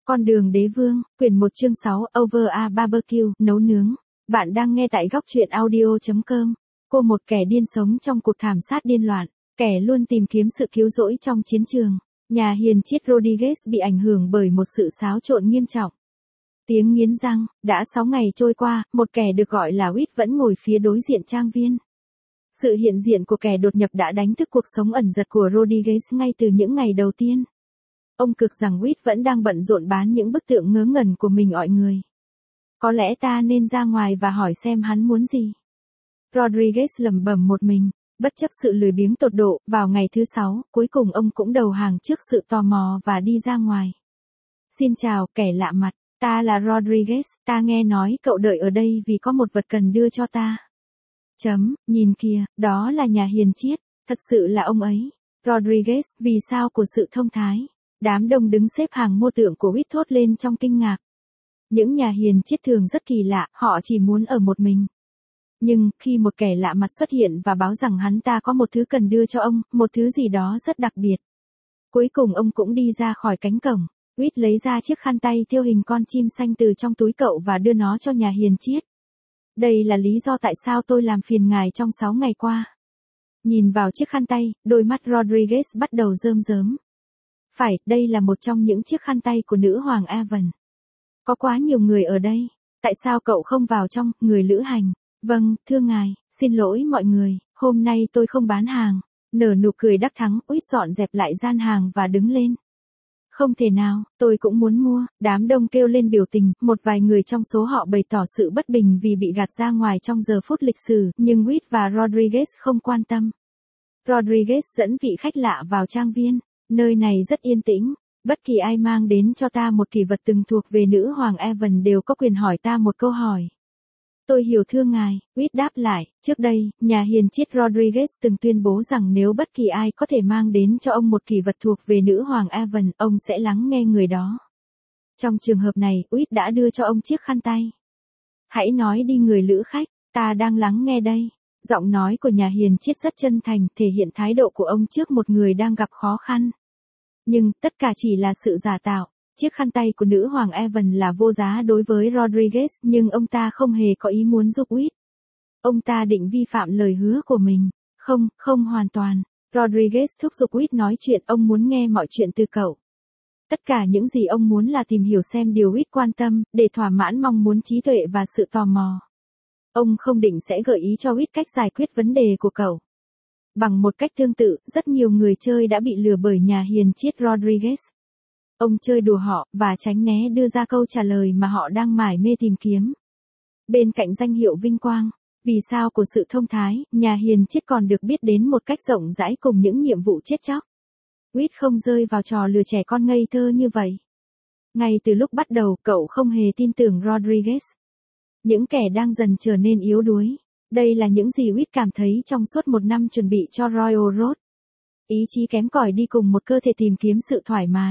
Con đường đế vương, quyển 1 chương 6, Over a Barbecue, nấu nướng. Bạn đang nghe tại góc truyện audio.com. Cô một kẻ điên sống trong cuộc thảm sát điên loạn, kẻ luôn tìm kiếm sự cứu rỗi trong chiến trường. Nhà hiền triết Rodriguez bị ảnh hưởng bởi một sự xáo trộn nghiêm trọng. Tiếng nghiến răng, đã 6 ngày trôi qua, một kẻ được gọi là Whit vẫn ngồi phía đối diện trang viên. Sự hiện diện của kẻ đột nhập đã đánh thức cuộc sống ẩn dật của Rodriguez ngay từ những ngày đầu tiên. Ông cực rằng Whit vẫn đang bận rộn bán những bức tượng ngớ ngẩn của mình mọi người. Có lẽ ta nên ra ngoài và hỏi xem hắn muốn gì. Rodriguez lẩm bẩm một mình, bất chấp sự lười biếng tột độ, vào ngày thứ 6, cuối cùng ông cũng đầu hàng trước sự tò mò và đi ra ngoài. Xin chào, kẻ lạ mặt, ta là Rodriguez, ta nghe nói cậu đợi ở đây vì có một vật cần đưa cho ta. Nhìn kìa, đó là nhà hiền triết, thật sự là ông ấy. Rodriguez, vì sao của sự thông thái. Đám đông đứng xếp hàng mua tượng của Whit thốt lên trong kinh ngạc. Những nhà hiền triết thường rất kỳ lạ, họ chỉ muốn ở một mình. Nhưng, khi một kẻ lạ mặt xuất hiện và báo rằng hắn ta có một thứ cần đưa cho ông, một thứ gì đó rất đặc biệt. Cuối cùng ông cũng đi ra khỏi cánh cổng. Whit lấy ra chiếc khăn tay thêu hình con chim xanh từ trong túi cậu và đưa nó cho nhà hiền triết. Đây là lý do tại sao tôi làm phiền ngài trong 6 ngày qua. Nhìn vào chiếc khăn tay, đôi mắt Rodriguez bắt đầu rơm rớm. Phải, đây là một trong những chiếc khăn tay của nữ hoàng Avon. Có quá nhiều người ở đây. Tại sao cậu không vào trong, người lữ hành? Vâng, thưa ngài, xin lỗi mọi người, hôm nay tôi không bán hàng. Nở nụ cười đắc thắng, Whit dọn dẹp lại gian hàng và đứng lên. Không thể nào, tôi cũng muốn mua, đám đông kêu lên biểu tình, một vài người trong số họ bày tỏ sự bất bình vì bị gạt ra ngoài trong giờ phút lịch sử, nhưng Whit và Rodriguez không quan tâm. Rodriguez dẫn vị khách lạ vào trang viên. Nơi này rất yên tĩnh, bất kỳ ai mang đến cho ta một kỷ vật từng thuộc về nữ hoàng Avon đều có quyền hỏi ta một câu hỏi. Tôi hiểu thưa ngài, Whit đáp lại, trước đây, nhà hiền triết Rodriguez từng tuyên bố rằng nếu bất kỳ ai có thể mang đến cho ông một kỷ vật thuộc về nữ hoàng Avon, ông sẽ lắng nghe người đó. Trong trường hợp này, Whit đã đưa cho ông chiếc khăn tay. Hãy nói đi người lữ khách, ta đang lắng nghe đây. Giọng nói của nhà hiền triết rất chân thành, thể hiện thái độ của ông trước một người đang gặp khó khăn. Nhưng, tất cả chỉ là sự giả tạo. Chiếc khăn tay của nữ hoàng Avon là vô giá đối với Rodriguez, nhưng ông ta không hề có ý muốn giúp Whit. Ông ta định vi phạm lời hứa của mình. Không hoàn toàn. Rodriguez thúc giục Whit nói chuyện, ông muốn nghe mọi chuyện từ cậu. Tất cả những gì ông muốn là tìm hiểu xem điều Whit quan tâm, để thỏa mãn mong muốn trí tuệ và sự tò mò. Ông không định sẽ gợi ý cho Whit cách giải quyết vấn đề của cậu. Bằng một cách tương tự, rất nhiều người chơi đã bị lừa bởi nhà hiền triết Rodriguez. Ông chơi đùa họ, và tránh né đưa ra câu trả lời mà họ đang mải mê tìm kiếm. Bên cạnh danh hiệu vinh quang, vì sao của sự thông thái, nhà hiền triết còn được biết đến một cách rộng rãi cùng những nhiệm vụ chết chóc. Whit không rơi vào trò lừa trẻ con ngây thơ như vậy. Ngay từ lúc bắt đầu, cậu không hề tin tưởng Rodriguez. Những kẻ đang dần trở nên yếu đuối. Đây là những gì Whit cảm thấy trong suốt một năm chuẩn bị cho Royal Road. Ý chí kém cỏi đi cùng một cơ thể tìm kiếm sự thoải mái.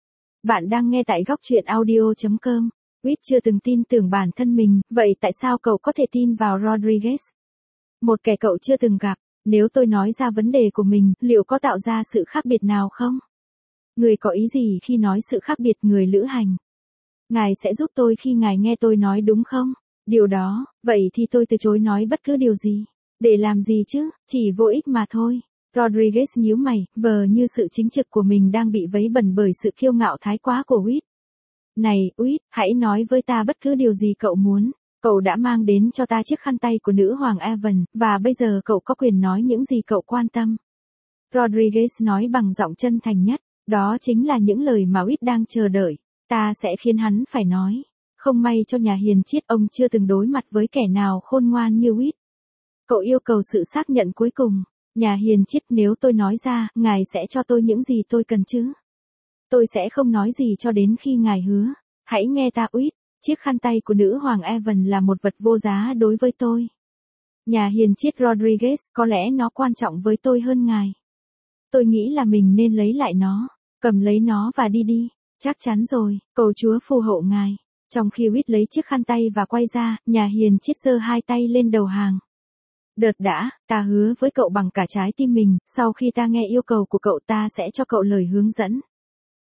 Bạn đang nghe tại góc truyện audio.com. Whit chưa từng tin tưởng bản thân mình, vậy tại sao cậu có thể tin vào Rodriguez? Một kẻ cậu chưa từng gặp, nếu tôi nói ra vấn đề của mình, liệu có tạo ra sự khác biệt nào không? Người có ý gì khi nói sự khác biệt người lữ hành? Ngài sẽ giúp tôi khi ngài nghe tôi nói đúng không? Điều đó, vậy thì tôi từ chối nói bất cứ điều gì. Để làm gì chứ, chỉ vô ích mà thôi. Rodriguez nhíu mày, vờ như sự chính trực của mình đang bị vấy bẩn bởi sự kiêu ngạo thái quá của Whit. Này, Whit, hãy nói với ta bất cứ điều gì cậu muốn. Cậu đã mang đến cho ta chiếc khăn tay của nữ hoàng Avon, và bây giờ cậu có quyền nói những gì cậu quan tâm. Rodriguez nói bằng giọng chân thành nhất, đó chính là những lời mà Whit đang chờ đợi. Ta sẽ khiến hắn phải nói. Không may cho nhà hiền triết, ông chưa từng đối mặt với kẻ nào khôn ngoan như Whit. Cậu yêu cầu sự xác nhận cuối cùng. Nhà hiền triết, nếu tôi nói ra, ngài sẽ cho tôi những gì tôi cần chứ? Tôi sẽ không nói gì cho đến khi ngài hứa. Hãy nghe ta Whit, chiếc khăn tay của nữ hoàng Avon là một vật vô giá đối với tôi. Nhà hiền triết Rodriguez, có lẽ nó quan trọng với tôi hơn ngài. Tôi nghĩ là mình nên lấy lại nó. Cầm lấy nó và đi đi. Chắc chắn rồi, cầu Chúa phù hộ ngài. Trong khi Whit lấy chiếc khăn tay và quay ra, nhà hiền triết giơ hai tay lên đầu hàng. Đợt đã, ta hứa với cậu bằng cả trái tim mình, sau khi ta nghe yêu cầu của cậu ta sẽ cho cậu lời hướng dẫn.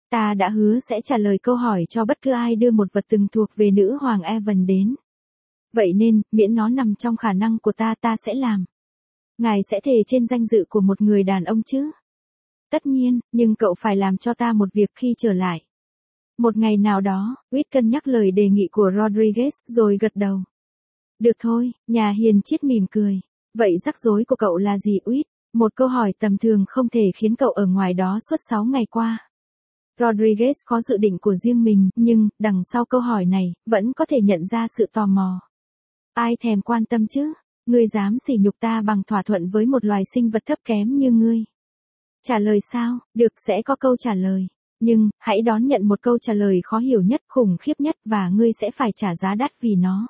Ta đã hứa sẽ trả lời câu hỏi cho bất cứ ai đưa một vật từng thuộc về nữ hoàng Evan đến. Vậy nên, miễn nó nằm trong khả năng của ta sẽ làm. Ngài sẽ thề trên danh dự của một người đàn ông chứ? Tất nhiên, nhưng cậu phải làm cho ta một việc khi trở lại. Một ngày nào đó, Whit cân nhắc lời đề nghị của Rodriguez, rồi gật đầu. Được thôi, nhà hiền triết mỉm cười. Vậy rắc rối của cậu là gì Whit? Một câu hỏi tầm thường không thể khiến cậu ở ngoài đó suốt 6 ngày qua. Rodriguez có dự định của riêng mình, nhưng, đằng sau câu hỏi này, vẫn có thể nhận ra sự tò mò. Ai thèm quan tâm chứ? Ngươi dám sỉ nhục ta bằng thỏa thuận với một loài sinh vật thấp kém như ngươi. Trả lời sao? Được, sẽ có câu trả lời. Nhưng, hãy đón nhận một câu trả lời khó hiểu nhất, khủng khiếp nhất và ngươi sẽ phải trả giá đắt vì nó.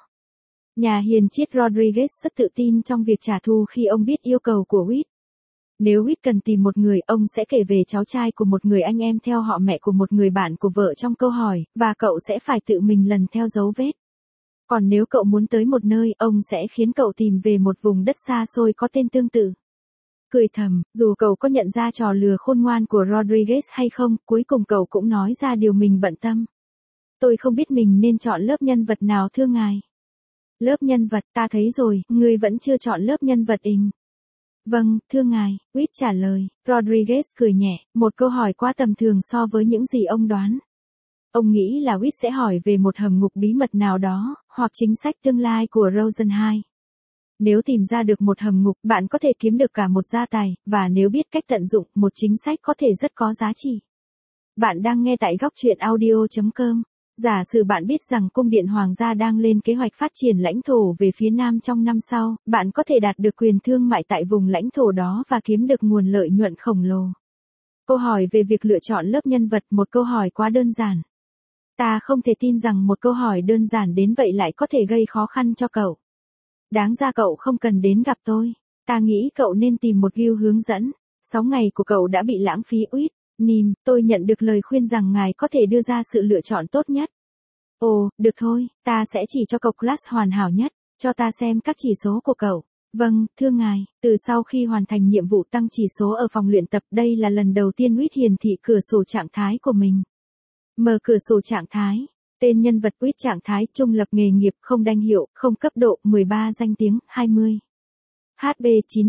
Nhà hiền triết Rodriguez rất tự tin trong việc trả thù khi ông biết yêu cầu của Whit. Nếu Whit cần tìm một người, ông sẽ kể về cháu trai của một người anh em theo họ mẹ của một người bạn của vợ trong câu hỏi, và cậu sẽ phải tự mình lần theo dấu vết. Còn nếu cậu muốn tới một nơi, ông sẽ khiến cậu tìm về một vùng đất xa xôi có tên tương tự. Cười thầm, dù cậu có nhận ra trò lừa khôn ngoan của Rodriguez hay không, cuối cùng cậu cũng nói ra điều mình bận tâm. Tôi không biết mình nên chọn lớp nhân vật nào thưa ngài. Lớp nhân vật, ta thấy rồi, ngươi vẫn chưa chọn lớp nhân vật ình. Vâng, thưa ngài, Whit trả lời. Rodriguez cười nhẹ, một câu hỏi quá tầm thường so với những gì ông đoán. Ông nghĩ là Whit sẽ hỏi về một hầm ngục bí mật nào đó, hoặc chính sách tương lai của Rosenheim. Nếu tìm ra được một hầm ngục, bạn có thể kiếm được cả một gia tài, và nếu biết cách tận dụng, một chính sách có thể rất có giá trị. Bạn đang nghe tại góc truyện audio.com. Giả sử bạn biết rằng cung điện hoàng gia đang lên kế hoạch phát triển lãnh thổ về phía nam trong năm sau, bạn có thể đạt được quyền thương mại tại vùng lãnh thổ đó và kiếm được nguồn lợi nhuận khổng lồ. Câu hỏi về việc lựa chọn lớp nhân vật, một câu hỏi quá đơn giản. Ta không thể tin rằng một câu hỏi đơn giản đến vậy lại có thể gây khó khăn cho cậu. Đáng ra cậu không cần đến gặp tôi. Ta nghĩ cậu nên tìm một guide hướng dẫn. 6 ngày của cậu đã bị lãng phí Whit. Nim, tôi nhận được lời khuyên rằng ngài có thể đưa ra sự lựa chọn tốt nhất. Ồ, được thôi, ta sẽ chỉ cho cậu class hoàn hảo nhất. Cho ta xem các chỉ số của cậu. Vâng, thưa ngài, từ sau khi hoàn thành nhiệm vụ tăng chỉ số ở phòng luyện tập, đây là lần đầu tiên Whit hiển thị cửa sổ trạng thái của mình. Mở cửa sổ trạng thái. Tên nhân vật Whit trạng thái trung lập nghề nghiệp không danh hiệu, không cấp độ, 13 danh tiếng, 20. HP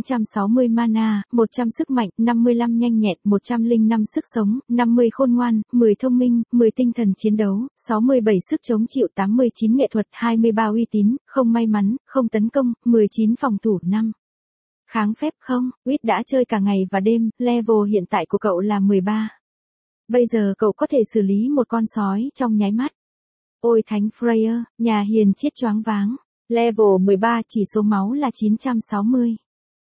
960 mana, 100 sức mạnh, 55 nhanh nhẹn, 105 sức sống, 50 khôn ngoan, 10 thông minh, 10 tinh thần chiến đấu, 67 sức chống chịu, 89 nghệ thuật, 23 uy tín, không may mắn, không tấn công, 19 phòng thủ, 5. Kháng phép không, Whit đã chơi cả ngày và đêm, level hiện tại của cậu là 13. Bây giờ cậu có thể xử lý một con sói trong nháy mắt. Ôi thánh Freya, nhà hiền triết choáng váng. Level 13 chỉ số máu là 960.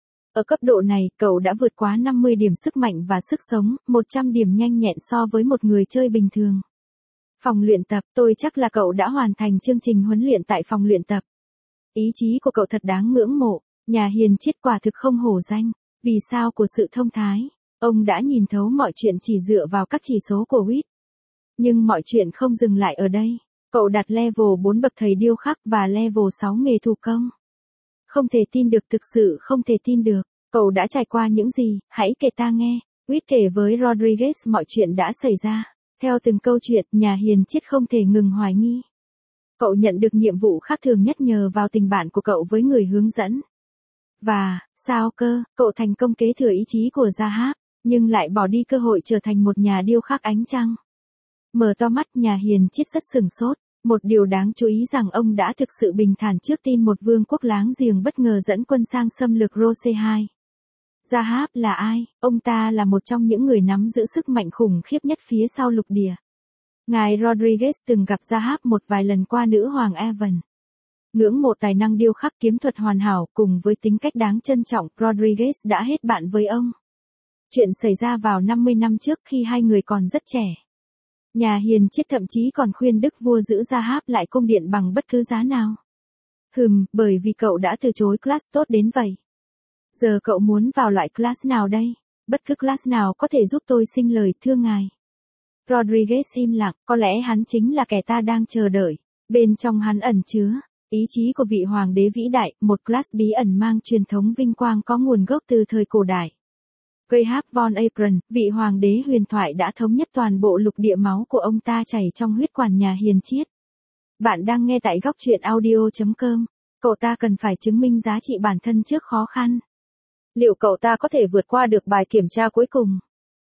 Ở cấp độ này, cậu đã vượt quá 50 điểm sức mạnh và sức sống, 100 điểm nhanh nhẹn so với một người chơi bình thường. Phòng luyện tập, tôi chắc là cậu đã hoàn thành chương trình huấn luyện tại phòng luyện tập. Ý chí của cậu thật đáng ngưỡng mộ, nhà hiền triết quả thực không hổ danh. Vì sao của sự thông thái, ông đã nhìn thấu mọi chuyện chỉ dựa vào các chỉ số của Whit. Nhưng mọi chuyện không dừng lại ở đây. Cậu đặt level 4 bậc thầy điêu khắc và level 6 nghề thủ công. Không thể tin được, thực sự không thể tin được. Cậu đã trải qua những gì, hãy kể ta nghe. Whit kể với Rodriguez mọi chuyện đã xảy ra. Theo từng câu chuyện, nhà hiền triết không thể ngừng hoài nghi. Cậu nhận được nhiệm vụ khác thường nhất nhờ vào tình bạn của cậu với người hướng dẫn. Và, sao cơ, cậu thành công kế thừa ý chí của Zahab, nhưng lại bỏ đi cơ hội trở thành một nhà điêu khắc ánh trăng. Mở to mắt, nhà hiền triết rất sửng sốt. Một điều đáng chú ý rằng ông đã thực sự bình thản trước tin một vương quốc láng giềng bất ngờ dẫn quân sang xâm lược Rosenheim. Zahab là ai? Ông ta là một trong những người nắm giữ sức mạnh khủng khiếp nhất phía sau lục địa. Ngài Rodriguez từng gặp Zahab một vài lần qua nữ hoàng Evan. Ngưỡng mộ tài năng điêu khắc kiếm thuật hoàn hảo cùng với tính cách đáng trân trọng, Rodriguez đã hết bạn với ông. Chuyện xảy ra vào 50 năm trước khi hai người còn rất trẻ. Nhà hiền triết thậm chí còn khuyên đức vua giữ Zahab lại cung điện bằng bất cứ giá nào. Bởi vì cậu đã từ chối class tốt đến vậy. Giờ cậu muốn vào loại class nào đây? Bất cứ class nào có thể giúp tôi sinh lời, thưa ngài. Rodriguez im lặng, có lẽ hắn chính là kẻ ta đang chờ đợi. Bên trong hắn ẩn chứa ý chí của vị hoàng đế vĩ đại, một class bí ẩn mang truyền thống vinh quang có nguồn gốc từ thời cổ đại. Gahab von Apron, vị hoàng đế huyền thoại đã thống nhất toàn bộ lục địa, máu của ông ta chảy trong huyết quản nhà hiền triết. Bạn đang nghe tại góc truyện audio.com. Cậu ta cần phải chứng minh giá trị bản thân trước khó khăn. Liệu cậu ta có thể vượt qua được bài kiểm tra cuối cùng?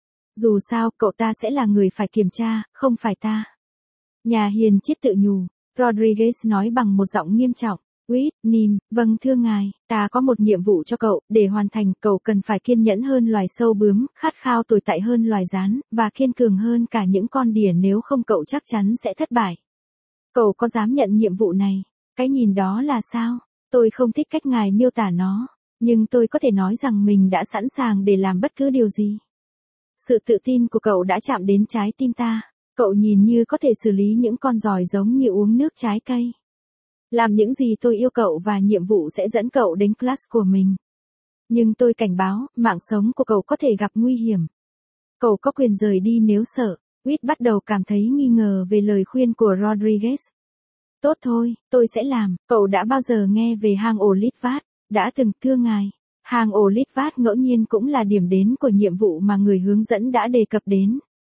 Dù sao, cậu ta sẽ là người phải kiểm tra, không phải ta. Nhà hiền triết tự nhủ. Rodriguez nói bằng một giọng nghiêm trọng. Whitney, vâng thưa ngài, ta có một nhiệm vụ cho cậu, để hoàn thành, cậu cần phải kiên nhẫn hơn loài sâu bướm, khát khao tồi tệ hơn loài gián, và kiên cường hơn cả những con đỉa, nếu không cậu chắc chắn sẽ thất bại. Cậu có dám nhận nhiệm vụ này? Cái nhìn đó là sao? Tôi không thích cách ngài miêu tả nó, nhưng tôi có thể nói rằng mình đã sẵn sàng để làm bất cứ điều gì. Sự tự tin của cậu đã chạm đến trái tim ta. Cậu nhìn như có thể xử lý những con giòi giống như uống nước trái cây. Làm những gì tôi yêu cậu và nhiệm vụ sẽ dẫn cậu đến class của mình. Nhưng tôi cảnh báo, mạng sống của cậu có thể gặp nguy hiểm. Cậu có quyền rời đi nếu sợ. Whit bắt đầu cảm thấy nghi ngờ về lời khuyên của Rodriguez. Tốt thôi, tôi sẽ làm. Cậu đã bao giờ nghe về hang ổ Litvát? Đã từng, thưa ngài. Hang ổ Litvát ngẫu nhiên cũng là điểm đến của nhiệm vụ mà người hướng dẫn đã đề cập đến.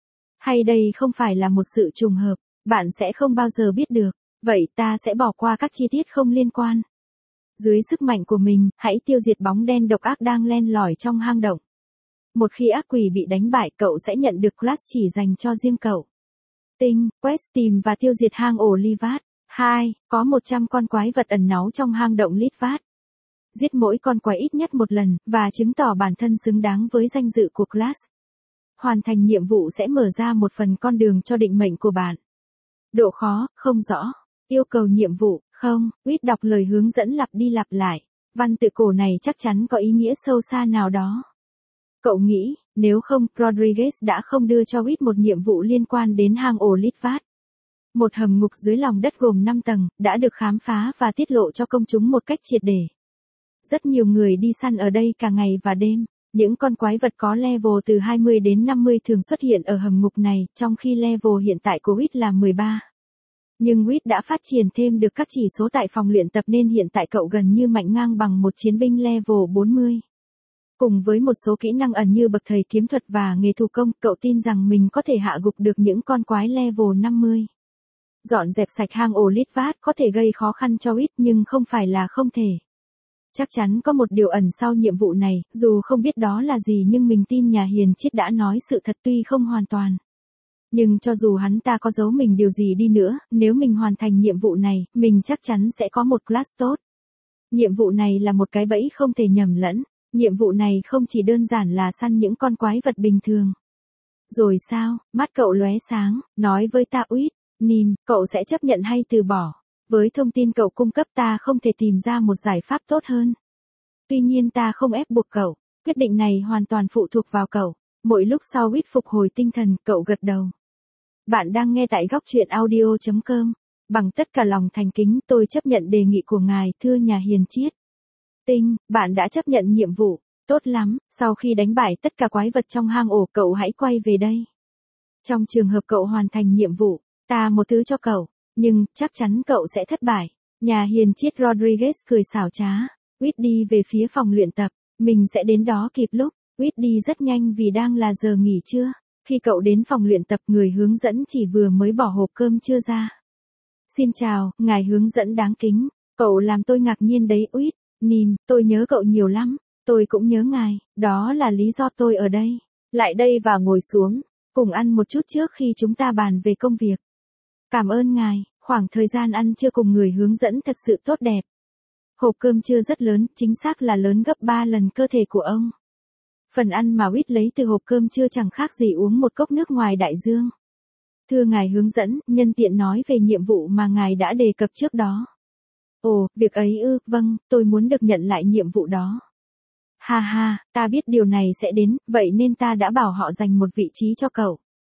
Hay đây không phải là một sự trùng hợp? Bạn sẽ không bao giờ biết được. Vậy ta sẽ bỏ qua các chi tiết không liên quan. Dưới sức mạnh của mình, hãy tiêu diệt bóng đen độc ác đang len lỏi trong hang động. Một khi ác quỷ bị đánh bại, cậu sẽ nhận được class chỉ dành cho riêng cậu. Tinh, quest tìm và tiêu diệt hang ổ Litvát. 2. Có 100 con quái vật ẩn náu trong hang động Litvát. Giết mỗi con quái ít nhất một lần, và chứng tỏ bản thân xứng đáng với danh dự của class. Hoàn thành nhiệm vụ sẽ mở ra một phần con đường cho định mệnh của bạn. Độ khó, không rõ. Yêu cầu nhiệm vụ, không. Whit đọc lời hướng dẫn lặp đi lặp lại. Văn tự cổ này chắc chắn có ý nghĩa sâu xa nào đó. Cậu nghĩ, nếu không, Rodriguez đã không đưa cho Whit một nhiệm vụ liên quan đến hang ổ Litvát. Một hầm ngục dưới lòng đất gồm 5 tầng, đã được khám phá và tiết lộ cho công chúng một cách triệt để. Rất nhiều người đi săn ở đây cả ngày và đêm. Những con quái vật có level từ 20 đến 50 thường xuất hiện ở hầm ngục này, trong khi level hiện tại của Whit là 13. Nhưng Whit đã phát triển thêm được các chỉ số tại phòng luyện tập nên hiện tại cậu gần như mạnh ngang bằng một chiến binh level 40. Cùng với một số kỹ năng ẩn như bậc thầy kiếm thuật và nghề thủ công, cậu tin rằng mình có thể hạ gục được những con quái level 50. Dọn dẹp sạch hang ổ Litvát có thể gây khó khăn cho Whit nhưng không phải là không thể. Chắc chắn có một điều ẩn sau nhiệm vụ này, dù không biết đó là gì nhưng mình tin nhà hiền triết đã nói sự thật tuy không hoàn toàn. Nhưng cho dù hắn ta có giấu mình điều gì đi nữa, nếu mình hoàn thành nhiệm vụ này, mình chắc chắn sẽ có một class tốt. Nhiệm vụ này là một cái bẫy không thể nhầm lẫn. Nhiệm vụ này không chỉ đơn giản là săn những con quái vật bình thường. Rồi sao? Mắt cậu lóe sáng, nói với ta Whitney, cậu sẽ chấp nhận hay từ bỏ? Với thông tin cậu cung cấp ta không thể tìm ra một giải pháp tốt hơn. Tuy nhiên ta không ép buộc cậu, quyết định này hoàn toàn phụ thuộc vào cậu. Mỗi lúc sau Whit phục hồi tinh thần, cậu gật đầu. Bạn đang nghe tại góc truyện audio.com. Bằng tất cả lòng thành kính, tôi chấp nhận đề nghị của ngài, thưa nhà hiền triết. Tinh, bạn đã chấp nhận nhiệm vụ. Tốt lắm, sau khi đánh bại tất cả quái vật trong hang ổ, cậu hãy quay về đây. Trong trường hợp cậu hoàn thành nhiệm vụ, ta một thứ cho cậu, nhưng chắc chắn cậu sẽ thất bại. Nhà hiền triết Rodriguez cười xảo trá. Whit đi về phía phòng luyện tập, mình sẽ đến đó kịp lúc. Whit đi rất nhanh vì đang là giờ nghỉ trưa. Khi cậu đến phòng luyện tập, người hướng dẫn chỉ vừa mới bỏ hộp cơm trưa ra. Xin chào, ngài hướng dẫn đáng kính. Cậu làm tôi ngạc nhiên đấy Whitney, tôi nhớ cậu nhiều lắm. Tôi cũng nhớ ngài, đó là lý do tôi ở đây. Lại đây và ngồi xuống, cùng ăn một chút trước khi chúng ta bàn về công việc. Cảm ơn ngài, khoảng thời gian ăn trưa cùng người hướng dẫn thật sự tốt đẹp. Hộp cơm trưa rất lớn, chính xác là lớn gấp 3 lần cơ thể của ông. Phần ăn mà Whit lấy từ hộp cơm trưa chẳng khác gì uống một cốc nước ngoài đại dương. Thưa ngài hướng dẫn, nhân tiện nói về nhiệm vụ mà ngài đã đề cập trước đó. Ồ, việc ấy ư, vâng, tôi muốn được nhận lại nhiệm vụ đó. Ha ha, ta biết điều này sẽ đến, vậy nên ta đã bảo họ dành một vị trí cho cậu.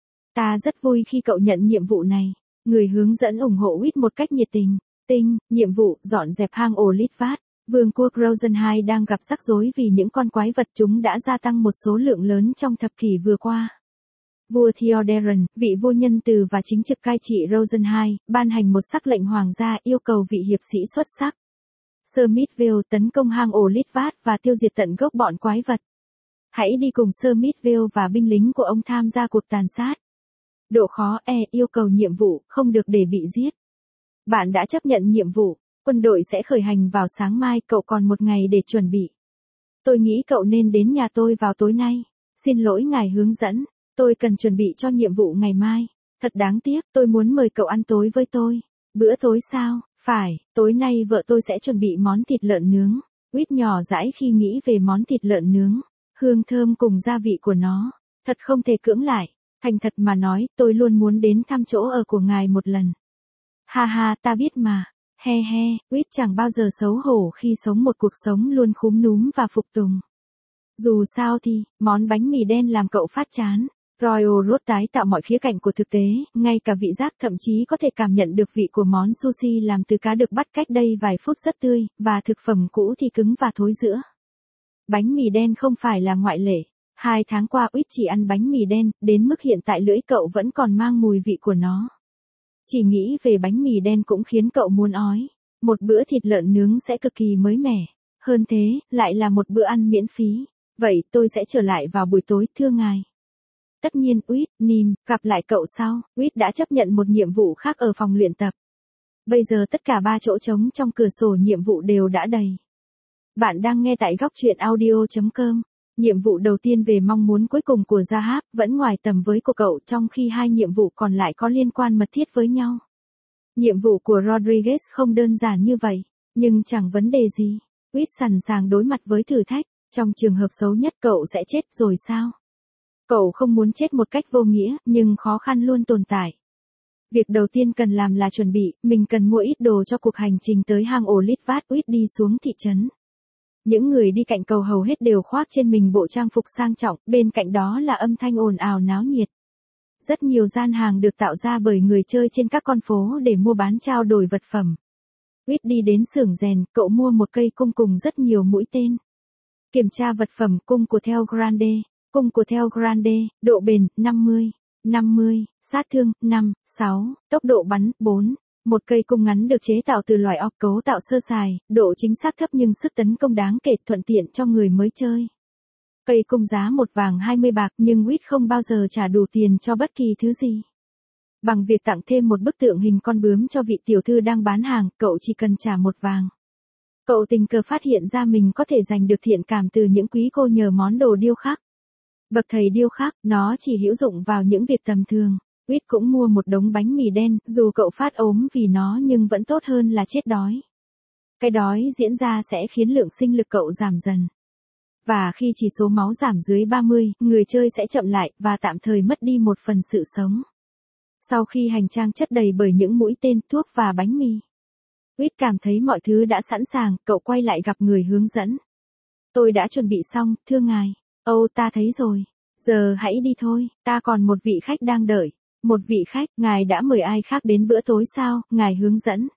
Ta rất vui khi cậu nhận nhiệm vụ này. Người hướng dẫn ủng hộ Whit một cách nhiệt tình. Tinh, nhiệm vụ, dọn dẹp hang ổ Litvát. Vương quốc Rosenheim đang gặp rắc rối vì những con quái vật chúng đã gia tăng một số lượng lớn trong thập kỷ vừa qua. Vua Theoderin, vị vua nhân từ và chính trực cai trị Rosenheim, ban hành một sắc lệnh hoàng gia yêu cầu vị hiệp sĩ xuất sắc Smithville tấn công hang ổ Litvát và tiêu diệt tận gốc bọn quái vật. Hãy đi cùng Smithville và binh lính của ông tham gia cuộc tàn sát. Độ khó yêu cầu nhiệm vụ không được để bị giết. Bạn đã chấp nhận nhiệm vụ, quân đội sẽ khởi hành vào sáng mai, cậu còn một ngày để chuẩn bị. Tôi nghĩ cậu nên đến nhà tôi vào tối nay. Xin lỗi ngài hướng dẫn, tôi cần chuẩn bị cho nhiệm vụ ngày mai. Thật đáng tiếc, tôi muốn mời cậu ăn tối với tôi. Bữa tối sao? Phải, tối nay vợ tôi sẽ chuẩn bị món thịt lợn nướng. Quýt nhỏ dãi khi nghĩ về món thịt lợn nướng. Hương thơm cùng gia vị của nó. Thật không thể cưỡng lại. Thành thật mà nói, tôi luôn muốn đến thăm chỗ ở của ngài một lần. Ha ha, ta biết mà. He he, Quýt chẳng bao giờ xấu hổ khi sống một cuộc sống luôn khúm núm và phục tùng. Dù sao thì, món bánh mì đen làm cậu phát chán. Royal Road tái tạo mọi khía cạnh của thực tế, ngay cả vị giác, thậm chí có thể cảm nhận được vị của món sushi làm từ cá được bắt cách đây vài phút rất tươi, và thực phẩm cũ thì cứng và thối rữa. Bánh mì đen không phải là ngoại lệ. 2 tháng qua Quýt chỉ ăn bánh mì đen, đến mức hiện tại lưỡi cậu vẫn còn mang mùi vị của nó. Chỉ nghĩ về bánh mì đen cũng khiến cậu muốn ói. Một bữa thịt lợn nướng sẽ cực kỳ mới mẻ. Hơn thế, lại là một bữa ăn miễn phí. Vậy tôi sẽ trở lại vào buổi tối, thưa ngài. Tất nhiên, Nim, gặp lại cậu sau. Quýt đã chấp nhận một nhiệm vụ khác ở phòng luyện tập. Bây giờ tất cả 3 chỗ trống trong cửa sổ nhiệm vụ đều đã đầy. Bạn đang nghe tại góc truyện audio.com. Nhiệm vụ đầu tiên về mong muốn cuối cùng của Rahab vẫn ngoài tầm với của cậu, trong khi 2 nhiệm vụ còn lại có liên quan mật thiết với nhau. Nhiệm vụ của Rodriguez không đơn giản như vậy, nhưng chẳng vấn đề gì. Quýt sẵn sàng đối mặt với thử thách. Trong trường hợp xấu nhất cậu sẽ chết rồi sao? Cậu không muốn chết một cách vô nghĩa, nhưng khó khăn luôn tồn tại. Việc đầu tiên cần làm là chuẩn bị, mình cần mua ít đồ cho cuộc hành trình tới hang ổ Litvat. Quýt đi xuống thị trấn. Những người đi cạnh cầu hầu hết đều khoác trên mình bộ trang phục sang trọng, bên cạnh đó là âm thanh ồn ào náo nhiệt. Rất nhiều gian hàng được tạo ra bởi người chơi trên các con phố để mua bán trao đổi vật phẩm. Quýt đi đến xưởng rèn, cậu mua một cây cung cùng rất nhiều mũi tên. Kiểm tra vật phẩm, cung của theo Grande. Cung của theo Grande, độ bền, 50, sát thương, 5, 6, tốc độ bắn, 4. Một cây cung ngắn được chế tạo từ loại ọc cấu tạo sơ sài, độ chính xác thấp nhưng sức tấn công đáng kể, thuận tiện cho người mới chơi. Cây cung giá 1 vàng 20 bạc, nhưng Quýt không bao giờ trả đủ tiền cho bất kỳ thứ gì. Bằng việc tặng thêm một bức tượng hình con bướm cho vị tiểu thư đang bán hàng, cậu chỉ cần trả 1 vàng. Cậu tình cờ phát hiện ra mình có thể giành được thiện cảm từ những quý cô nhờ món đồ điêu khắc. Bậc thầy điêu khắc, nó chỉ hữu dụng vào những việc tầm thường. Quýt cũng mua một đống bánh mì đen, dù cậu phát ốm vì nó nhưng vẫn tốt hơn là chết đói. Cái đói diễn ra sẽ khiến lượng sinh lực cậu giảm dần. Và khi chỉ số máu giảm dưới 30, người chơi sẽ chậm lại, và tạm thời mất đi một phần sự sống. Sau khi hành trang chất đầy bởi những mũi tên, thuốc và bánh mì, Quýt cảm thấy mọi thứ đã sẵn sàng, cậu quay lại gặp người hướng dẫn. Tôi đã chuẩn bị xong, thưa ngài. Ta thấy rồi. Giờ hãy đi thôi, ta còn một vị khách đang đợi. Một vị khách, ngài đã mời ai khác đến bữa tối sao, ngài hướng dẫn?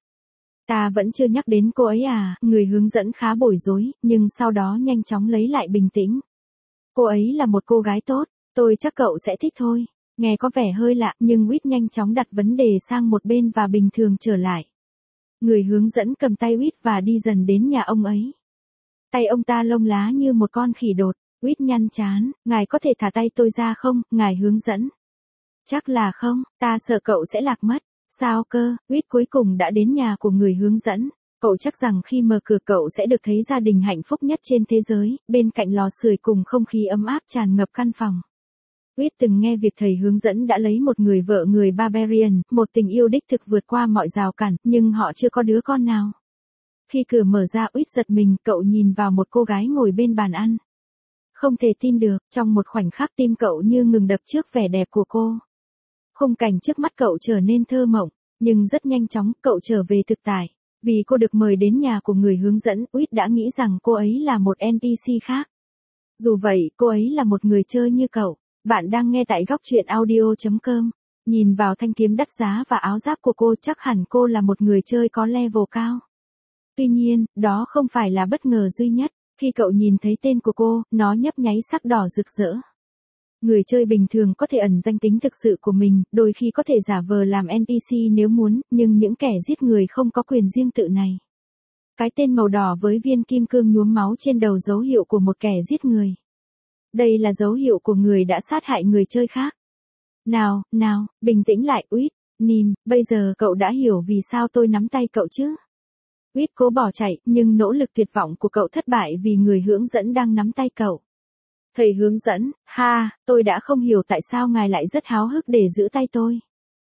Ta vẫn chưa nhắc đến cô ấy à, người hướng dẫn khá bối rối, nhưng sau đó nhanh chóng lấy lại bình tĩnh. Cô ấy là một cô gái tốt, tôi chắc cậu sẽ thích thôi. Nghe có vẻ hơi lạ, nhưng Quýt nhanh chóng đặt vấn đề sang một bên và bình thường trở lại. Người hướng dẫn cầm tay Quýt và đi dần đến nhà ông ấy. Tay ông ta lông lá như một con khỉ đột. Quýt nhăn chán, ngài có thể thả tay tôi ra không, ngài hướng dẫn? Chắc là không, ta sợ cậu sẽ lạc mất. Sao cơ? Quýt cuối cùng đã đến nhà của người hướng dẫn. Cậu chắc rằng khi mở cửa cậu sẽ được thấy gia đình hạnh phúc nhất trên thế giới, bên cạnh lò sưởi cùng không khí ấm áp tràn ngập căn phòng. Quýt từng nghe việc thầy hướng dẫn đã lấy một người vợ người Barbarian, một tình yêu đích thực vượt qua mọi rào cản, nhưng họ chưa có đứa con nào. Khi cửa mở ra, Quýt giật mình, cậu nhìn vào một cô gái ngồi bên bàn ăn. Không thể tin được, trong một khoảnh khắc tim cậu như ngừng đập trước vẻ đẹp của cô. Khung cảnh trước mắt cậu trở nên thơ mộng, nhưng rất nhanh chóng cậu trở về thực tại. Vì cô được mời đến nhà của người hướng dẫn, Quýt đã nghĩ rằng cô ấy là một NPC khác. Dù vậy, cô ấy là một người chơi như cậu. Bạn đang nghe tại góc truyện audio.com. Nhìn vào thanh kiếm đắt giá và áo giáp của cô, chắc hẳn cô là một người chơi có level cao. Tuy nhiên, đó không phải là bất ngờ duy nhất. Khi cậu nhìn thấy tên của cô, nó nhấp nháy sắc đỏ rực rỡ. Người chơi bình thường có thể ẩn danh tính thực sự của mình, đôi khi có thể giả vờ làm NPC nếu muốn, nhưng những kẻ giết người không có quyền riêng tự này. Cái tên màu đỏ với viên kim cương nhuốm máu trên đầu dấu hiệu của một kẻ giết người. Đây là dấu hiệu của người đã sát hại người chơi khác. Nào, bình tĩnh lại Uyết, Nìm, bây giờ cậu đã hiểu vì sao tôi nắm tay cậu chứ? Uyết cố bỏ chạy, nhưng nỗ lực tuyệt vọng của cậu thất bại vì người hướng dẫn đang nắm tay cậu. Thầy hướng dẫn, ha, tôi đã không hiểu tại sao ngài lại rất háo hức để giữ tay tôi.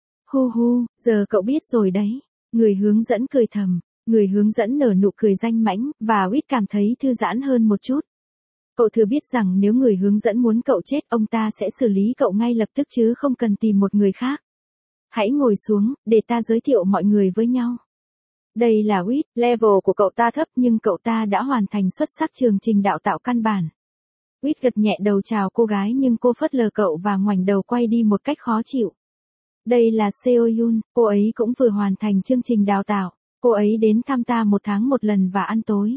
Hu hu, giờ cậu biết rồi đấy. Người hướng dẫn cười thầm, người hướng dẫn nở nụ cười danh mãnh, và Uyết cảm thấy thư giãn hơn một chút. Cậu thừa biết rằng nếu người hướng dẫn muốn cậu chết, ông ta sẽ xử lý cậu ngay lập tức chứ không cần tìm một người khác. Hãy ngồi xuống, để ta giới thiệu mọi người với nhau. Đây là Uyết, level của cậu ta thấp nhưng cậu ta đã hoàn thành xuất sắc chương trình đào tạo căn bản. Uyết gật nhẹ đầu chào cô gái nhưng cô phớt lờ cậu và ngoảnh đầu quay đi một cách khó chịu. Đây là Seoyun, cô ấy cũng vừa hoàn thành chương trình đào tạo. Cô ấy đến thăm ta 1 tháng 1 lần và ăn tối.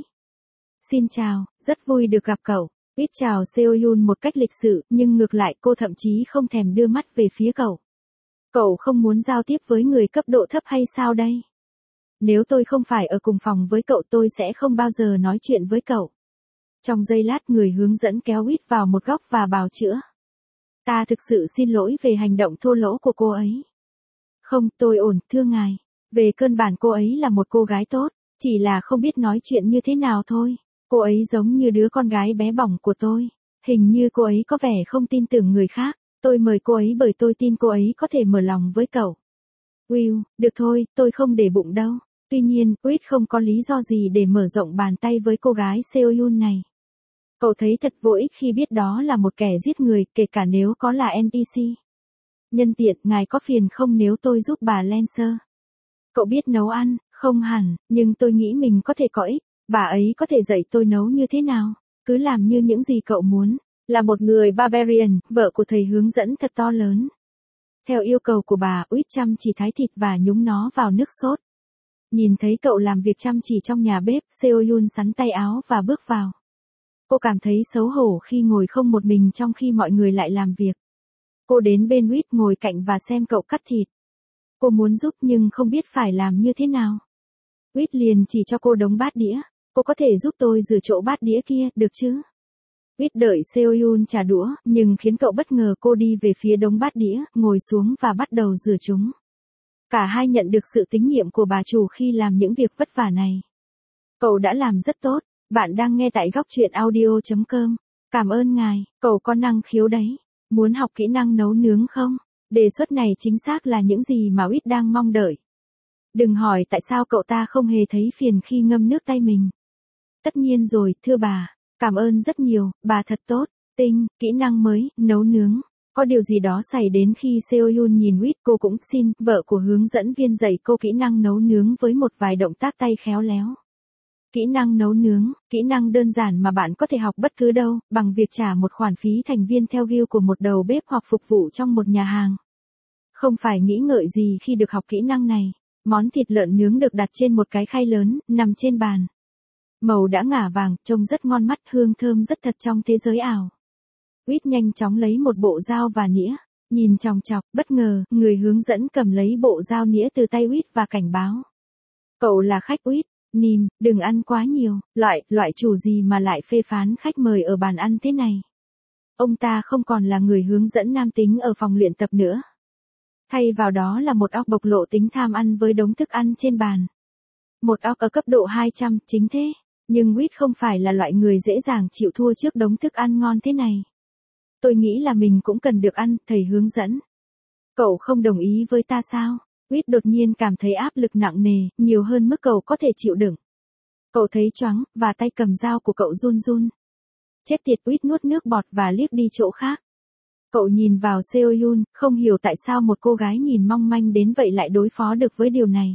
Xin chào, rất vui được gặp cậu. Uyết chào Seoyun một cách lịch sự, nhưng ngược lại cô thậm chí không thèm đưa mắt về phía cậu. Cậu không muốn giao tiếp với người cấp độ thấp hay sao đây? Nếu tôi không phải ở cùng phòng với cậu tôi sẽ không bao giờ nói chuyện với cậu. Trong giây lát người hướng dẫn kéo Uyết vào một góc và bào chữa. Ta thực sự xin lỗi về hành động thô lỗ của cô ấy. Không, tôi ổn, thưa ngài. Về cơ bản cô ấy là một cô gái tốt, chỉ là không biết nói chuyện như thế nào thôi. Cô ấy giống như đứa con gái bé bỏng của tôi. Hình như cô ấy có vẻ không tin tưởng người khác. Tôi mời cô ấy bởi tôi tin cô ấy có thể mở lòng với cậu. Will, được thôi, tôi không để bụng đâu. Tuy nhiên, Uyết không có lý do gì để mở rộng bàn tay với cô gái Seoyun này. Cậu thấy thật vô ích khi biết đó là một kẻ giết người, kể cả nếu có là NPC. Nhân tiện, ngài có phiền không nếu tôi giúp bà Lancer? Cậu biết nấu ăn, không hẳn, nhưng tôi nghĩ mình có thể có ích. Bà ấy có thể dạy tôi nấu như thế nào? Cứ làm như những gì cậu muốn. Là một người barbarian, vợ của thầy hướng dẫn thật to lớn. Theo yêu cầu của bà, Uyết chăm chỉ thái thịt và nhúng nó vào nước sốt. Nhìn thấy cậu làm việc chăm chỉ trong nhà bếp, Seoyun sắn tay áo và bước vào. Cô cảm thấy xấu hổ khi ngồi không một mình trong khi mọi người lại làm việc. Cô đến bên Uyết ngồi cạnh và xem cậu cắt thịt. Cô muốn giúp nhưng không biết phải làm như thế nào. Uyết liền chỉ cho cô đống bát đĩa. Cô có thể giúp tôi rửa chỗ bát đĩa kia, được chứ? Uyết đợi Seoyun trả đũa, nhưng khiến cậu bất ngờ cô đi về phía đống bát đĩa, ngồi xuống và bắt đầu rửa chúng. Cả hai nhận được sự tín nhiệm của bà chủ khi làm những việc vất vả này. Cậu đã làm rất tốt. Bạn đang nghe tại góc truyện audio.com. Cảm ơn ngài, cậu có năng khiếu đấy. Muốn học kỹ năng nấu nướng không? Đề xuất này chính xác là những gì mà Uyết đang mong đợi. Đừng hỏi tại sao cậu ta không hề thấy phiền khi ngâm nước tay mình. Tất nhiên rồi, thưa bà. Cảm ơn rất nhiều, bà thật tốt. Kỹ năng mới, nấu nướng. Có điều gì đó xảy đến khi Seoyun nhìn Uyết, cô cũng xin vợ của hướng dẫn viên dạy cô kỹ năng nấu nướng với một vài động tác tay khéo léo. Kỹ năng nấu nướng, kỹ năng đơn giản mà bạn có thể học bất cứ đâu, bằng việc trả một khoản phí thành viên theo guild của một đầu bếp hoặc phục vụ trong một nhà hàng. Không phải nghĩ ngợi gì khi được học kỹ năng này. Món thịt lợn nướng được đặt trên một cái khay lớn, nằm trên bàn. Màu đã ngả vàng, trông rất ngon mắt, hương thơm rất thật trong thế giới ảo. Uyết nhanh chóng lấy một bộ dao và nĩa. Nhìn chòng chọc, bất ngờ, người hướng dẫn cầm lấy bộ dao nĩa từ tay Uyết và cảnh báo. Cậu là khách Uyết. Nìm, đừng ăn quá nhiều, loại chủ gì mà lại phê phán khách mời ở bàn ăn thế này. Ông ta không còn là người hướng dẫn nam tính ở phòng luyện tập nữa. Thay vào đó là một óc bộc lộ tính tham ăn với đống thức ăn trên bàn. Một óc ở cấp độ 200, chính thế. Nhưng Uyết không phải là loại người dễ dàng chịu thua trước đống thức ăn ngon thế này. Tôi nghĩ là mình cũng cần được ăn, thầy hướng dẫn. Cậu không đồng ý với ta sao? Uyết đột nhiên cảm thấy áp lực nặng nề, nhiều hơn mức cậu có thể chịu đựng. Cậu thấy choáng, và tay cầm dao của cậu run run. Chết tiệt, Uyết nuốt nước bọt và liếc đi chỗ khác. Cậu nhìn vào Seoyun, không hiểu tại sao một cô gái nhìn mong manh đến vậy lại đối phó được với điều này.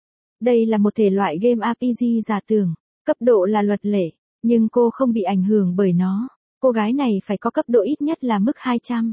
Đây là một thể loại game RPG giả tưởng, cấp độ là luật lệ, nhưng cô không bị ảnh hưởng bởi nó. Cô gái này phải có cấp độ ít nhất là mức 200.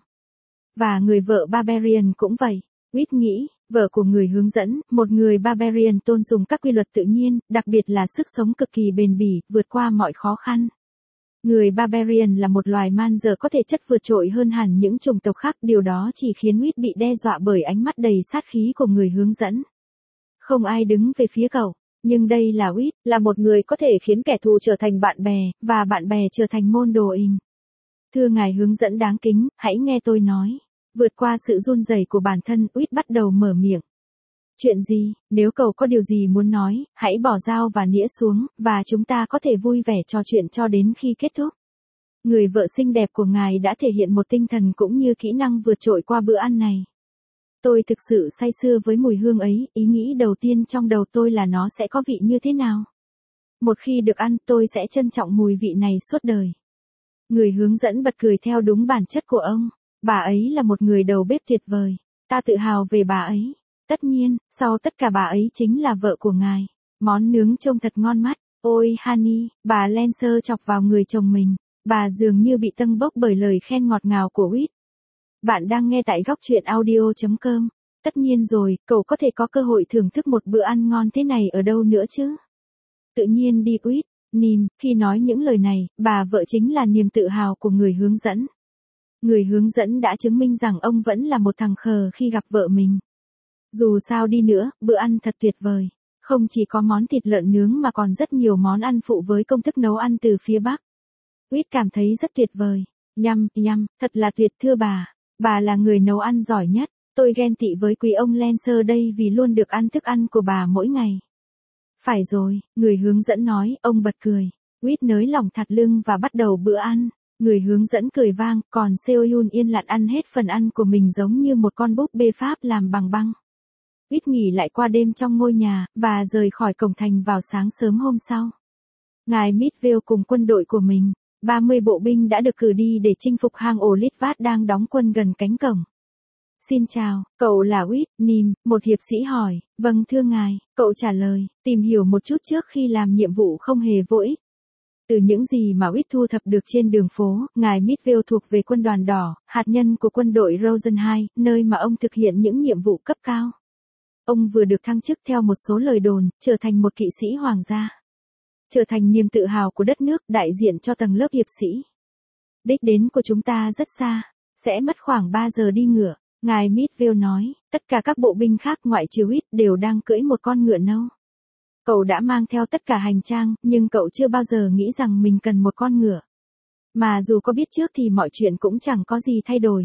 Và người vợ Barbarian cũng vậy. Uyết nghĩ, vợ của người hướng dẫn, một người Barbarian tôn dùng các quy luật tự nhiên, đặc biệt là sức sống cực kỳ bền bỉ, vượt qua mọi khó khăn. Người Barbarian là một loài man dợ có thể chất vượt trội hơn hẳn những chủng tộc khác, điều đó chỉ khiến Uyết bị đe dọa bởi ánh mắt đầy sát khí của người hướng dẫn. Không ai đứng về phía cậu, nhưng đây là Uyết, là một người có thể khiến kẻ thù trở thành bạn bè, và bạn bè trở thành môn đồ ình. Thưa ngài hướng dẫn đáng kính, hãy nghe tôi nói. Vượt qua sự run rẩy của bản thân, Uýt bắt đầu mở miệng. Chuyện gì, nếu cậu có điều gì muốn nói, hãy bỏ dao và nĩa xuống, và chúng ta có thể vui vẻ trò chuyện cho đến khi kết thúc. Người vợ xinh đẹp của ngài đã thể hiện một tinh thần cũng như kỹ năng vượt trội qua bữa ăn này. Tôi thực sự say sưa với mùi hương ấy, ý nghĩ đầu tiên trong đầu tôi là nó sẽ có vị như thế nào. Một khi được ăn, tôi sẽ trân trọng mùi vị này suốt đời. Người hướng dẫn bật cười theo đúng bản chất của ông. Bà ấy là một người đầu bếp tuyệt vời. Ta tự hào về bà ấy. Tất nhiên, sau tất cả bà ấy chính là vợ của ngài. Món nướng trông thật ngon mắt. Ôi Honey, bà Lancer chọc vào người chồng mình. Bà dường như bị tâng bốc bởi lời khen ngọt ngào của Uýt. Bạn đang nghe tại góc truyện audio.com. Tất nhiên rồi, cậu có thể có cơ hội thưởng thức một bữa ăn ngon thế này ở đâu nữa chứ? Tự nhiên đi Uýt. Nìm, khi nói những lời này, bà vợ chính là niềm tự hào của người hướng dẫn. Người hướng dẫn đã chứng minh rằng ông vẫn là một thằng khờ khi gặp vợ mình. Dù sao đi nữa, bữa ăn thật tuyệt vời. Không chỉ có món thịt lợn nướng mà còn rất nhiều món ăn phụ với công thức nấu ăn từ phía Bắc. Uýt cảm thấy rất tuyệt vời. Nhăm, thật là tuyệt thưa bà. Bà là người nấu ăn giỏi nhất. Tôi ghen tị với quý ông Lancer đây vì luôn được ăn thức ăn của bà mỗi ngày. Phải rồi, người hướng dẫn nói, ông bật cười. Uýt nới lỏng thắt lưng và bắt đầu bữa ăn. Người hướng dẫn cười vang, còn Seoyun yên lặng ăn hết phần ăn của mình giống như một con búp bê Pháp làm bằng băng. Uýt nghỉ lại qua đêm trong ngôi nhà, và rời khỏi cổng thành vào sáng sớm hôm sau. Ngài Midvale cùng quân đội của mình, 30 bộ binh đã được cử đi để chinh phục hang ổ Litvat đang đóng quân gần cánh cổng. Xin chào, cậu là Uýt, Nìm, một hiệp sĩ hỏi. Vâng thưa ngài, cậu trả lời, tìm hiểu một chút trước khi làm nhiệm vụ không hề vô ích. Từ những gì mà Uýt thu thập được trên đường phố, ngài Midvale thuộc về quân đoàn đỏ, hạt nhân của quân đội Rosenheim, nơi mà ông thực hiện những nhiệm vụ cấp cao. Ông vừa được thăng chức theo một số lời đồn, trở thành một kỵ sĩ hoàng gia. Trở thành niềm tự hào của đất nước, đại diện cho tầng lớp hiệp sĩ. Đích đến của chúng ta rất xa, sẽ mất khoảng 3 giờ đi ngựa. Ngài Midvale nói, tất cả các bộ binh khác ngoại trừ Uýt đều đang cưỡi một con ngựa nâu. Cậu đã mang theo tất cả hành trang, nhưng cậu chưa bao giờ nghĩ rằng mình cần một con ngựa. Mà dù có biết trước thì mọi chuyện cũng chẳng có gì thay đổi.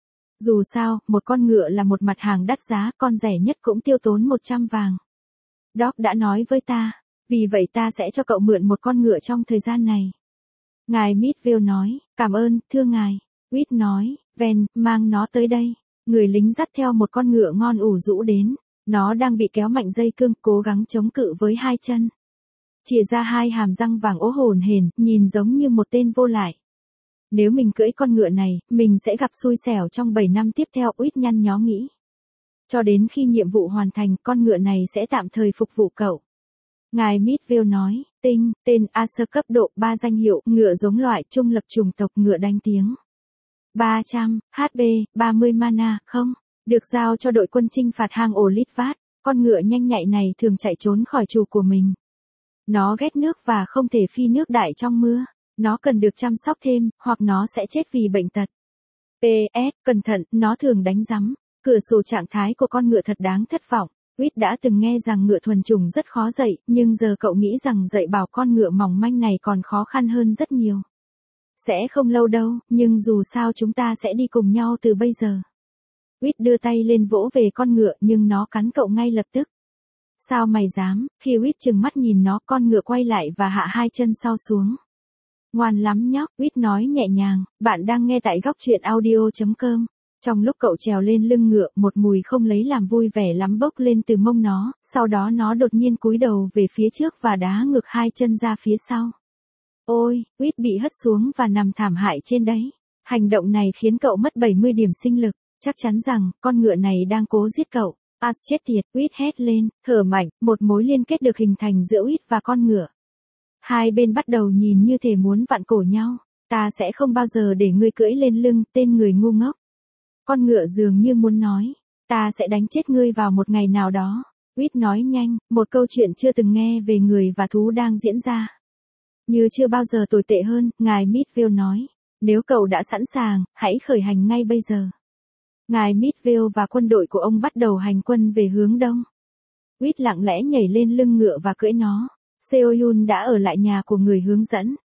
Dù sao, một con ngựa là một mặt hàng đắt giá, con rẻ nhất cũng tiêu tốn 100 vàng. Doc đã nói với ta, vì vậy ta sẽ cho cậu mượn một con ngựa trong thời gian này. Ngài Midvale nói, cảm ơn, thưa ngài. Uýt nói, Ven, mang nó tới đây. Người lính dắt theo một con ngựa ngon ủ rũ đến. Nó đang bị kéo mạnh dây cương, cố gắng chống cự với hai chân. Chìa ra hai hàm răng vàng ố hổn hển, nhìn giống như một tên vô lại. Nếu mình cưỡi con ngựa này, mình sẽ gặp xui xẻo trong 7 năm tiếp theo, Uýt nhăn nhó nghĩ. Cho đến khi nhiệm vụ hoàn thành, con ngựa này sẽ tạm thời phục vụ cậu. Ngài Midvale nói, tên Acer cấp độ 3 danh hiệu, ngựa giống loại trung lập chủng tộc ngựa đánh tiếng. 300 HP, 30 mana, không, được giao cho đội quân chinh phạt hang ổ Litvat. Con ngựa nhanh nhạy này thường chạy trốn khỏi chủ của mình. Nó ghét nước và không thể phi nước đại trong mưa. Nó cần được chăm sóc thêm, hoặc nó sẽ chết vì bệnh tật. PS, cẩn thận, nó thường đánh rắm. Cửa sổ trạng thái của con ngựa thật đáng thất vọng. Uýt đã từng nghe rằng ngựa thuần chủng rất khó dạy, nhưng giờ cậu nghĩ rằng dạy bảo con ngựa mỏng manh này còn khó khăn hơn rất nhiều. Sẽ không lâu đâu, nhưng dù sao chúng ta sẽ đi cùng nhau từ bây giờ. Uýt đưa tay lên vỗ về con ngựa nhưng nó cắn cậu ngay lập tức. Sao mày dám? Khi Uýt trừng mắt nhìn nó, con ngựa quay lại và hạ hai chân sau xuống. Ngoan lắm nhóc, Uýt nói nhẹ nhàng. Bạn đang nghe tại góc truyện audio.com. Trong lúc cậu trèo lên lưng ngựa, một mùi không lấy làm vui vẻ lắm bốc lên từ mông nó, sau đó nó đột nhiên cúi đầu về phía trước và đá ngược hai chân ra phía sau. Ôi, Uýt bị hất xuống và nằm thảm hại trên đấy. Hành động này khiến cậu mất 70 điểm sinh lực, chắc chắn rằng, con ngựa này đang cố giết cậu. Chết tiệt, Uýt hét lên, thở mạnh, một mối liên kết được hình thành giữa Uýt và con ngựa. Hai bên bắt đầu nhìn như thể muốn vặn cổ nhau. Ta sẽ không bao giờ để ngươi cưỡi lên lưng, tên người ngu ngốc. Con ngựa dường như muốn nói, ta sẽ đánh chết ngươi vào một ngày nào đó. Uýt nói nhanh, một câu chuyện chưa từng nghe về người và thú đang diễn ra. Như chưa bao giờ tồi tệ hơn, ngài Midvale nói. Nếu cậu đã sẵn sàng, hãy khởi hành ngay bây giờ. Ngài Midvale và quân đội của ông bắt đầu hành quân về hướng đông. Uýt lặng lẽ nhảy lên lưng ngựa và cưỡi nó. Seoyun đã ở lại nhà của người hướng dẫn.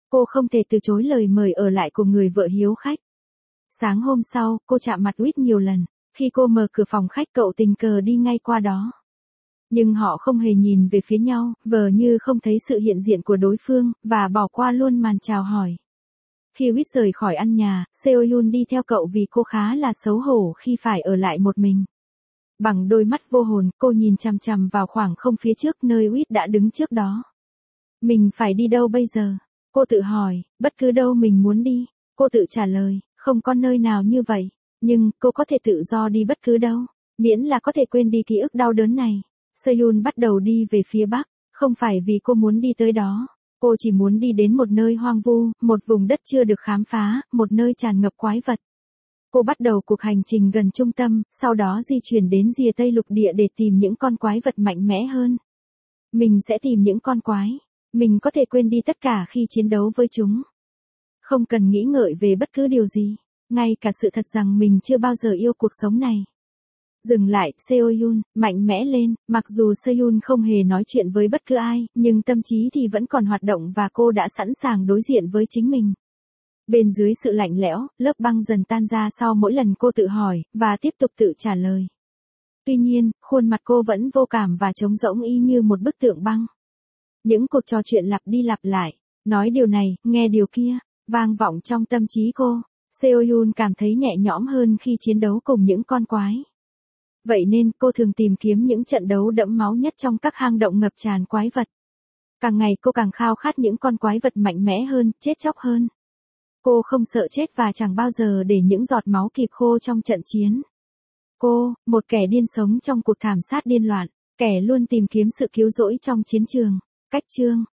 Cô không thể từ chối lời mời ở lại của người vợ hiếu khách. Sáng hôm sau, cô chạm mặt Reed nhiều lần. Khi cô mở cửa phòng khách cậu tình cờ đi ngay qua đó. Nhưng họ không hề nhìn về phía nhau, vờ như không thấy sự hiện diện của đối phương, và bỏ qua luôn màn chào hỏi. Khi Reed rời khỏi ăn nhà, Seo-yoon đi theo cậu vì cô khá là xấu hổ khi phải ở lại một mình. Bằng đôi mắt vô hồn, cô nhìn chằm chằm vào khoảng không phía trước nơi Reed đã đứng trước đó. Mình phải đi đâu bây giờ? Cô tự hỏi, bất cứ đâu mình muốn đi. Cô tự trả lời, không có nơi nào như vậy. Nhưng, cô có thể tự do đi bất cứ đâu. Miễn là có thể quên đi ký ức đau đớn này. Seo-yoon bắt đầu đi về phía bắc. Không phải vì cô muốn đi tới đó. Cô chỉ muốn đi đến một nơi hoang vu, một vùng đất chưa được khám phá, một nơi tràn ngập quái vật. Cô bắt đầu cuộc hành trình gần trung tâm, sau đó di chuyển đến rìa Tây lục địa để tìm những con quái vật mạnh mẽ hơn. Mình sẽ tìm những con quái. Mình có thể quên đi tất cả khi chiến đấu với chúng. Không cần nghĩ ngợi về bất cứ điều gì, ngay cả sự thật rằng mình chưa bao giờ yêu cuộc sống này. Dừng lại, Seo-yoon, mạnh mẽ lên, mặc dù Seo-yoon không hề nói chuyện với bất cứ ai, nhưng tâm trí thì vẫn còn hoạt động và cô đã sẵn sàng đối diện với chính mình. Bên dưới sự lạnh lẽo, lớp băng dần tan ra sau mỗi lần cô tự hỏi, và tiếp tục tự trả lời. Tuy nhiên, khuôn mặt cô vẫn vô cảm và trống rỗng y như một bức tượng băng. Những cuộc trò chuyện lặp đi lặp lại, nói điều này, nghe điều kia, vang vọng trong tâm trí cô. Seo-yoon cảm thấy nhẹ nhõm hơn khi chiến đấu cùng những con quái. Vậy nên cô thường tìm kiếm những trận đấu đẫm máu nhất trong các hang động ngập tràn quái vật. Càng ngày cô càng khao khát những con quái vật mạnh mẽ hơn, chết chóc hơn. Cô không sợ chết và chẳng bao giờ để những giọt máu kịp khô trong trận chiến. Cô, một kẻ điên sống trong cuộc thảm sát điên loạn, kẻ luôn tìm kiếm sự cứu rỗi trong chiến trường. Cách chương